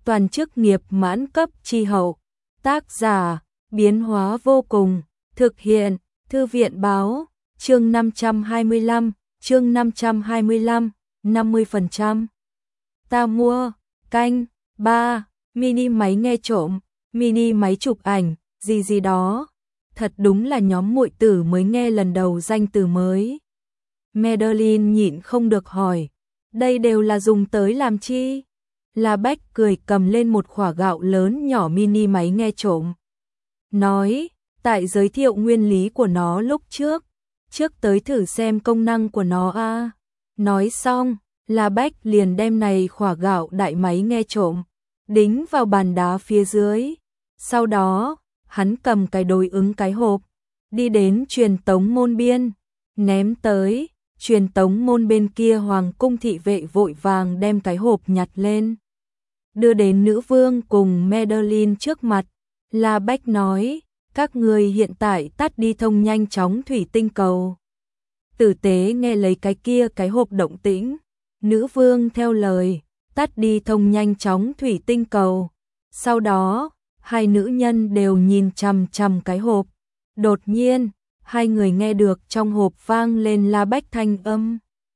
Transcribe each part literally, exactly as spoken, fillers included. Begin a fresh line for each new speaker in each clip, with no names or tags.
toàn chức nghiệp mãn cấp chi hậu. Tác giả, biến hóa vô cùng, thực hiện, Thư viện báo, chương năm trăm hai mươi lăm, chương năm trăm hai mươi lăm, năm mươi phần trăm. Ta mua, canh, ba, mini máy nghe trộm, mini máy chụp ảnh, gì gì đó. Thật đúng là nhóm muội tử mới nghe lần đầu danh từ mới. Madeline nhịn không được hỏi, đây đều là dùng tới làm chi? La Bách cười cầm lên một khỏa gạo lớn nhỏ mini máy nghe trộm. Nói, tại giới thiệu nguyên lý của nó lúc trước, trước tới thử xem công năng của nó a. À. Nói xong, La Bách liền đem này khỏa gạo đại máy nghe trộm, đính vào bàn đá phía dưới. Sau đó, hắn cầm cái đối ứng cái hộp, đi đến truyền tống môn biên, ném tới, truyền tống môn bên kia hoàng cung thị vệ vội vàng đem cái hộp nhặt lên. Đưa đến nữ vương cùng Madeline trước mặt, La Bách nói, các người hiện tại tắt đi thông nhanh chóng thủy tinh cầu. Tử tế nghe lấy cái kia cái hộp động tĩnh, nữ vương theo lời, tắt đi thông nhanh chóng thủy tinh cầu. Sau đó, hai nữ nhân đều nhìn chằm chằm cái hộp. Đột nhiên, hai người nghe được trong hộp vang lên La Bách thanh âm.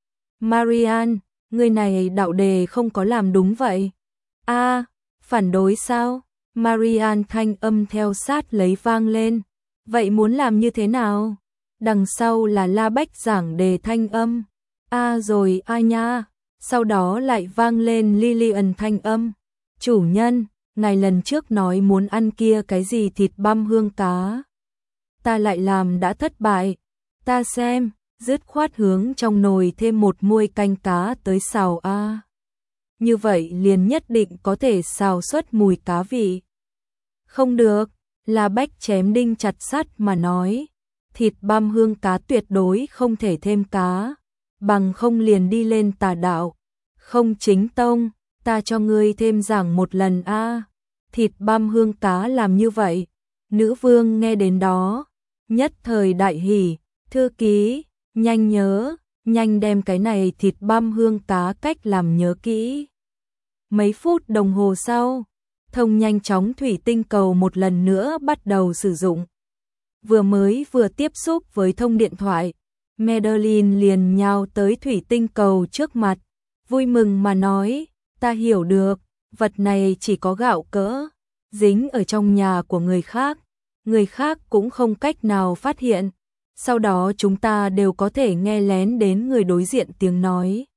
Marian, người này đạo đề không có làm đúng vậy. A, à, phản đối sao? Marian thanh âm theo sát lấy vang lên. Vậy muốn làm như thế nào? Đằng sau là La Bách giảng đề thanh âm. A à rồi ai nha. Sau đó lại vang lên Lillian thanh âm. Chủ nhân, ngài lần trước nói muốn ăn kia cái gì thịt băm hương cá. Ta lại làm đã thất bại. Ta xem, dứt khoát hướng trong nồi thêm một muôi canh cá tới xào a. À. Như vậy liền nhất định có thể xào xuất mùi cá vị. Không được, La Bách chém đinh chặt sắt mà nói. Thịt băm hương cá tuyệt đối không thể thêm cá. Bằng không liền đi lên tà đạo. Không chính tông, ta cho ngươi thêm giảng một lần a. À. Thịt băm hương cá làm như vậy. Nữ vương nghe đến đó, nhất thời đại hỉ, thư ký, nhanh nhớ, nhanh đem cái này thịt băm hương cá cách làm nhớ kỹ. Mấy phút đồng hồ sau, thông nhanh chóng thủy tinh cầu một lần nữa bắt đầu sử dụng. Vừa mới vừa tiếp xúc với thông điện thoại, Madeline liền nhào tới thủy tinh cầu trước mặt, vui mừng mà nói, ta hiểu được, vật này chỉ có gạo cỡ, dính ở trong nhà của người khác, người khác cũng không cách nào phát hiện, sau đó chúng ta đều có thể nghe lén đến người đối diện tiếng nói.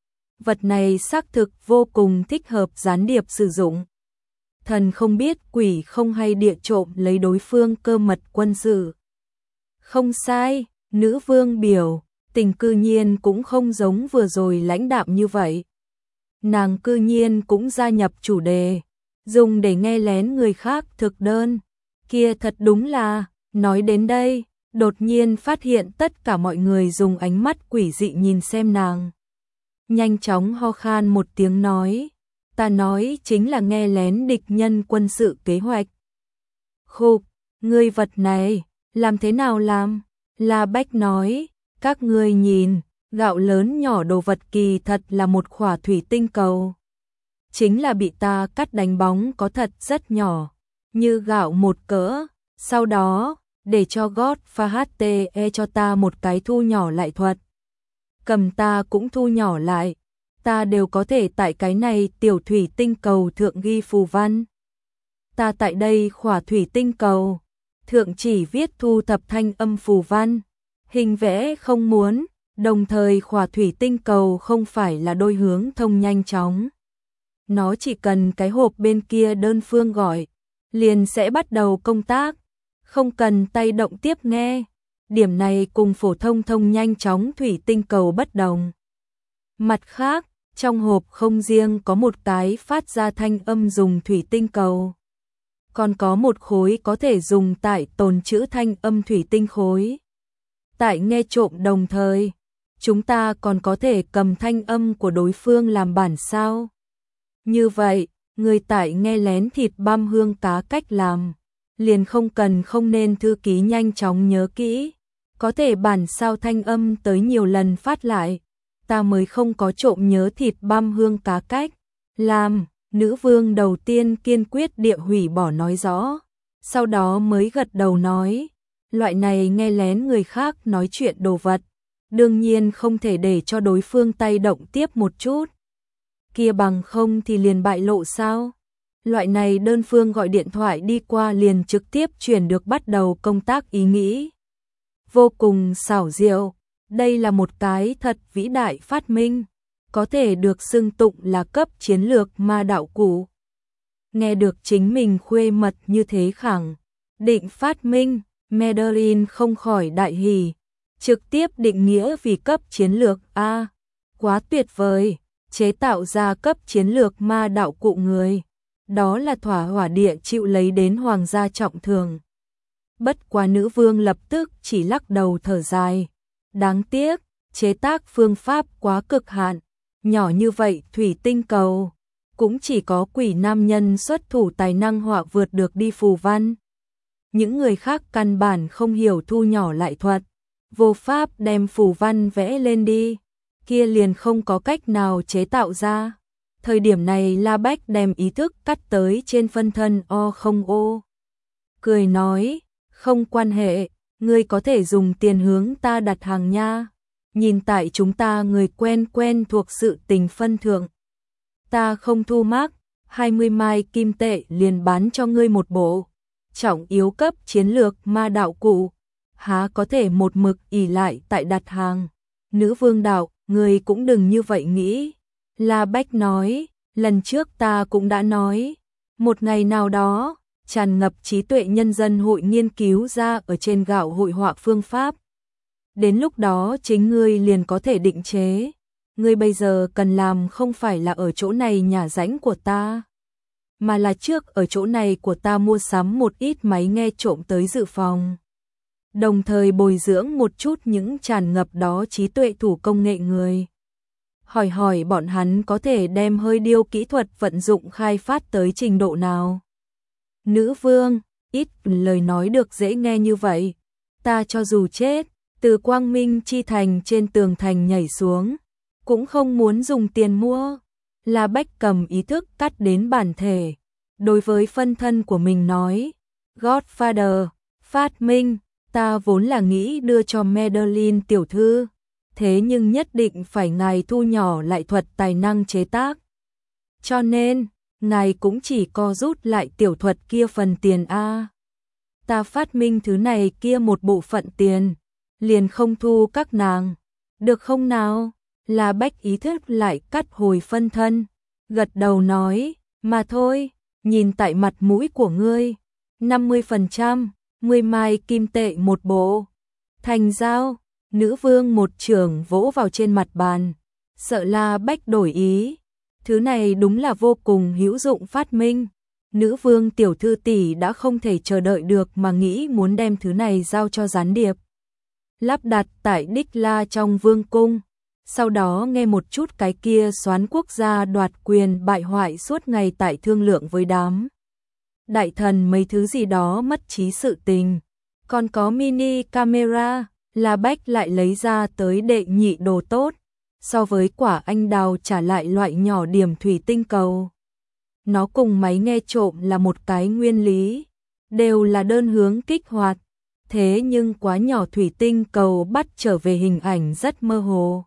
Vật này xác thực vô cùng thích hợp gián điệp sử dụng. Thần không biết quỷ không hay địa trộm lấy đối phương cơ mật quân sự. Không sai, nữ vương biểu, tình cư nhiên cũng không giống vừa rồi lãnh đạm như vậy. Nàng cư nhiên cũng gia nhập chủ đề, dùng để nghe lén người khác thực đơn. Kia thật đúng là, nói đến đây, đột nhiên phát hiện tất cả mọi người dùng ánh mắt quỷ dị nhìn xem nàng. Nhanh chóng ho khan một tiếng nói, ta nói chính là nghe lén địch nhân quân sự kế hoạch. Khục, ngươi vật này, làm thế nào làm? La Bách nói, các ngươi nhìn, gạo lớn nhỏ đồ vật kỳ thật là một khỏa thủy tinh cầu. Chính là bị ta cắt đánh bóng có thật rất nhỏ, như gạo một cỡ, sau đó, để cho gót pha hát tê e cho ta một cái thu nhỏ lại thuật. Cầm ta cũng thu nhỏ lại, ta đều có thể tại cái này tiểu thủy tinh cầu thượng ghi phù văn. Ta tại đây khỏa thủy tinh cầu, thượng chỉ viết thu thập thanh âm phù văn, hình vẽ không muốn, đồng thời khỏa thủy tinh cầu không phải là đôi hướng thông nhanh chóng. Nó chỉ cần cái hộp bên kia đơn phương gọi, liền sẽ bắt đầu công tác, không cần tay động tiếp nghe. Điểm này cùng phổ thông thông nhanh chóng thủy tinh cầu bất đồng. Mặt khác, trong hộp không riêng có một cái phát ra thanh âm dùng thủy tinh cầu, còn có một khối có thể dùng tại tồn trữ thanh âm thủy tinh khối. Tại nghe trộm đồng thời, chúng ta còn có thể cầm thanh âm của đối phương làm bản sao. Như vậy, người tại nghe lén thịt băm hương cá cách làm, liền không cần không nên thư ký nhanh chóng nhớ kỹ. Có thể bản sao thanh âm tới nhiều lần phát lại, ta mới không có trộm nhớ thịt băm hương cá cách làm, Nữ vương đầu tiên kiên quyết địa hủy bỏ nói rõ, sau đó mới gật đầu nói, loại này nghe lén người khác nói chuyện đồ vật, đương nhiên không thể để cho đối phương tay động tiếp một chút. Kia bằng không thì liền bại lộ sao? Loại này đơn phương gọi điện thoại đi qua liền trực tiếp truyền được bắt đầu công tác ý nghĩ. Vô cùng xảo diệu, đây là một cái thật vĩ đại phát minh, có thể được xưng tụng là cấp chiến lược ma đạo cụ. Nghe được chính mình khuê mật như thế khẳng định phát minh, Madeline không khỏi đại hỉ, trực tiếp định nghĩa vì cấp chiến lược a, quá tuyệt vời, chế tạo ra cấp chiến lược ma đạo cụ người, đó là thỏa hỏa địa chịu lấy đến hoàng gia trọng thường. Bất quá nữ vương lập tức chỉ lắc đầu thở dài, đáng tiếc, chế tác phương pháp quá cực hạn, nhỏ như vậy thủy tinh cầu, cũng chỉ có quỷ nam nhân xuất thủ tài năng họa vượt được đi phù văn. Những người khác căn bản không hiểu thu nhỏ lại thuật, vô pháp đem phù văn vẽ lên đi, kia liền không có cách nào chế tạo ra. Thời điểm này La Bách đem ý thức cắt tới trên phân thân O không ô. Cười nói, không quan hệ, ngươi có thể dùng tiền hướng ta đặt hàng nha. Nhìn tại chúng ta người quen quen thuộc sự tình phân thượng. Ta không thu mác, hai mươi mai kim tệ liền bán cho ngươi một bộ. Trọng yếu cấp chiến lược ma đạo cụ, há có thể một mực ỷ lại tại đặt hàng. Nữ vương đạo, ngươi cũng đừng như vậy nghĩ. La Bách nói, lần trước ta cũng đã nói, một ngày nào đó, tràn ngập trí tuệ nhân dân hội nghiên cứu ra ở trên gạo hội họa phương pháp. Đến lúc đó chính ngươi liền có thể định chế. Ngươi bây giờ cần làm không phải là ở chỗ này nhà rãnh của ta, mà là trước ở chỗ này của ta mua sắm một ít máy nghe trộm tới dự phòng. Đồng thời bồi dưỡng một chút những tràn ngập đó trí tuệ thủ công nghệ người. Hỏi hỏi bọn hắn có thể đem hơi điêu kỹ thuật vận dụng khai phát tới trình độ nào. Nữ vương, ít lời nói được dễ nghe như vậy. Ta cho dù chết, từ Quang Minh chi thành trên tường thành nhảy xuống, cũng không muốn dùng tiền mua. La Bách cầm ý thức cắt đến bản thể. Đối với phân thân của mình nói, Godfather, phát minh, ta vốn là nghĩ đưa cho Madeline tiểu thư, thế nhưng nhất định phải ngài thu nhỏ lại thuật tài năng chế tác. Cho nên, ngài cũng chỉ co rút lại tiểu thuật kia phần tiền A. Ta phát minh thứ này kia một bộ phận tiền, liền không thu các nàng. Được không nào? La Bách ý thức lại cắt hồi phân thân, gật đầu nói, mà thôi, nhìn tại mặt mũi của ngươi, năm mươi phần trăm, mười mai kim tệ một bộ. Thành giao, nữ vương một trường vỗ vào trên mặt bàn, sợ La Bách đổi ý. Thứ này đúng là vô cùng hữu dụng phát minh. Nữ vương tiểu thư tỷ đã không thể chờ đợi được mà nghĩ muốn đem thứ này giao cho gián điệp. Lắp đặt tại Đích La trong vương cung. Sau đó nghe một chút cái kia soán quốc gia đoạt quyền bại hoại suốt ngày tại thương lượng với đám đại thần mấy thứ gì đó mất trí sự tình. Còn có mini camera, La Bách lại lấy ra tới đệ nhị đồ tốt, so với quả anh đào trả lại loại nhỏ điểm thủy tinh cầu. Nó cùng máy nghe trộm là một cái nguyên lý, đều là đơn hướng kích hoạt, thế nhưng quá nhỏ thủy tinh cầu bắt trở về hình ảnh rất mơ hồ.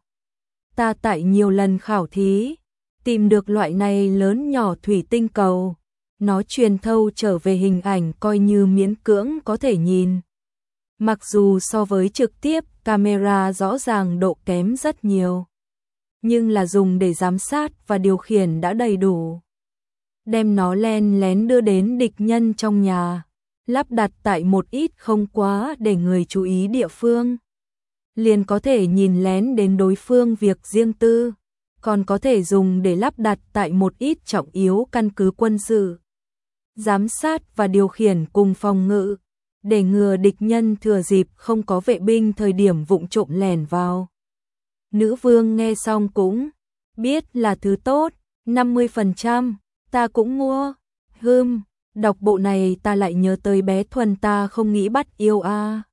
Ta tại nhiều lần khảo thí, tìm được loại này lớn nhỏ thủy tinh cầu, nó truyền thâu trở về hình ảnh coi như miễn cưỡng có thể nhìn. Mặc dù so với trực tiếp camera rõ ràng độ kém rất nhiều, nhưng là dùng để giám sát và điều khiển đã đầy đủ. Đem nó len lén đưa đến địch nhân trong nhà, lắp đặt tại một ít không quá để người chú ý địa phương. Liền có thể nhìn lén đến đối phương việc riêng tư, còn có thể dùng để lắp đặt tại một ít trọng yếu căn cứ quân sự. Giám sát và điều khiển cùng phòng ngự, để ngừa địch nhân thừa dịp không có vệ binh thời điểm vụng trộm lẻn vào. Nữ vương nghe xong cũng biết là thứ tốt, năm mươi phần trăm, ta cũng mua. Hừm, đọc bộ này ta lại nhớ tới bé Thuần ta không nghĩ bắt yêu a.